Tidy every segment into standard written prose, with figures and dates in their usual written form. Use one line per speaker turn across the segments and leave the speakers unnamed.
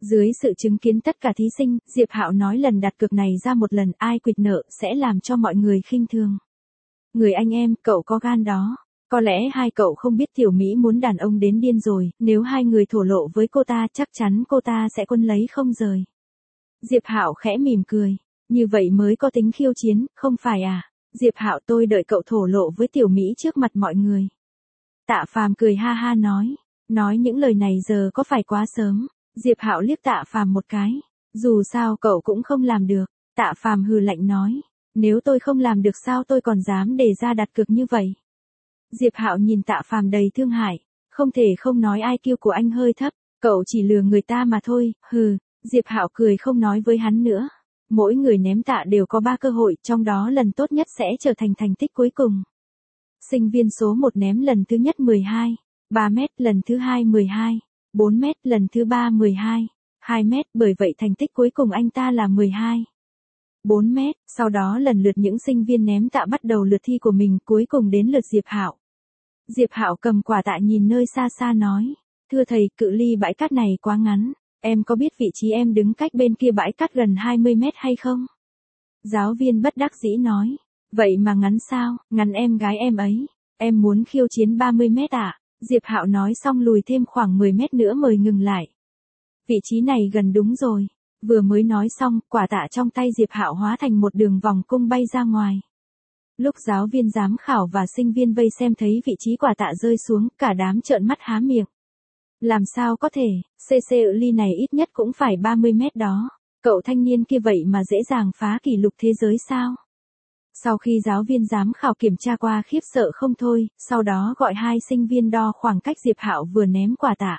Dưới sự chứng kiến tất cả thí sinh, Diệp Hạo nói lần đặt cược này ra một lần ai quỵt nợ sẽ làm cho mọi người khinh thường. Người anh em, cậu có gan đó. Có lẽ hai cậu không biết Tiểu Mỹ muốn đàn ông đến điên rồi, nếu hai người thổ lộ với cô ta chắc chắn cô ta sẽ quân lấy không rời. Diệp Hạo khẽ mỉm cười, như vậy mới có tính khiêu chiến, không phải à? Diệp Hạo tôi đợi cậu thổ lộ với Tiểu Mỹ trước mặt mọi người. Tạ Phàm cười ha ha nói những lời này giờ có phải quá sớm? Diệp Hạo liếc Tạ Phàm một cái, dù sao cậu cũng không làm được. Tạ Phàm hừ lạnh nói, nếu tôi không làm được sao tôi còn dám đề ra đặt cược như vậy? Diệp Hạo nhìn Tạ Phàm đầy thương hại, không thể không nói IQ của anh hơi thấp, cậu chỉ lừa người ta mà thôi, hừ. Diệp Hạo cười không nói với hắn nữa. Mỗi người ném tạ đều có 3 cơ hội, trong đó lần tốt nhất sẽ trở thành thành tích cuối cùng. Sinh viên số 1 ném lần thứ nhất 12, 3 mét, lần thứ 2 12, 4 mét, lần thứ 3 12, 2 mét, bởi vậy thành tích cuối cùng anh ta là 12. 4 mét, sau đó lần lượt những sinh viên ném tạ bắt đầu lượt thi của mình, cuối cùng đến lượt Diệp Hạo. Diệp Hạo cầm quả tạ nhìn nơi xa xa nói, thưa thầy, cự ly bãi cát này quá ngắn, em có biết vị trí em đứng cách bên kia bãi cát gần 20 mét hay không? Giáo viên bất đắc dĩ nói, vậy mà ngắn sao, ngắn em gái em ấy, em muốn khiêu chiến 30 mét à? Diệp Hạo nói xong lùi thêm khoảng 10 mét nữa mới ngừng lại. Vị trí này gần đúng rồi. Vừa mới nói xong, quả tạ trong tay Diệp Hạo hóa thành một đường vòng cung bay ra ngoài. Lúc giáo viên giám khảo và sinh viên vây xem thấy vị trí quả tạ rơi xuống, cả đám trợn mắt há miệng. Làm sao có thể, cc ly này ít nhất cũng phải 30 mét đó. Cậu thanh niên kia vậy mà dễ dàng phá kỷ lục thế giới sao? Sau khi giáo viên giám khảo kiểm tra qua khiếp sợ không thôi, sau đó gọi hai sinh viên đo khoảng cách Diệp Hạo vừa ném quả tạ.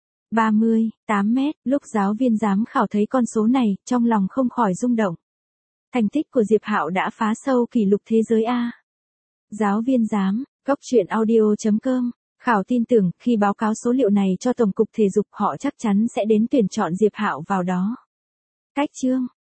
38 mét, lúc giáo viên giám khảo thấy con số này, trong lòng không khỏi rung động. Thành tích của Diệp Hạo đã phá sâu kỷ lục thế giới a. Giáo viên giám, gocchuyenaudio.com, khảo tin tưởng khi báo cáo số liệu này cho Tổng cục Thể dục họ chắc chắn sẽ đến tuyển chọn Diệp Hạo vào đó. Cách chương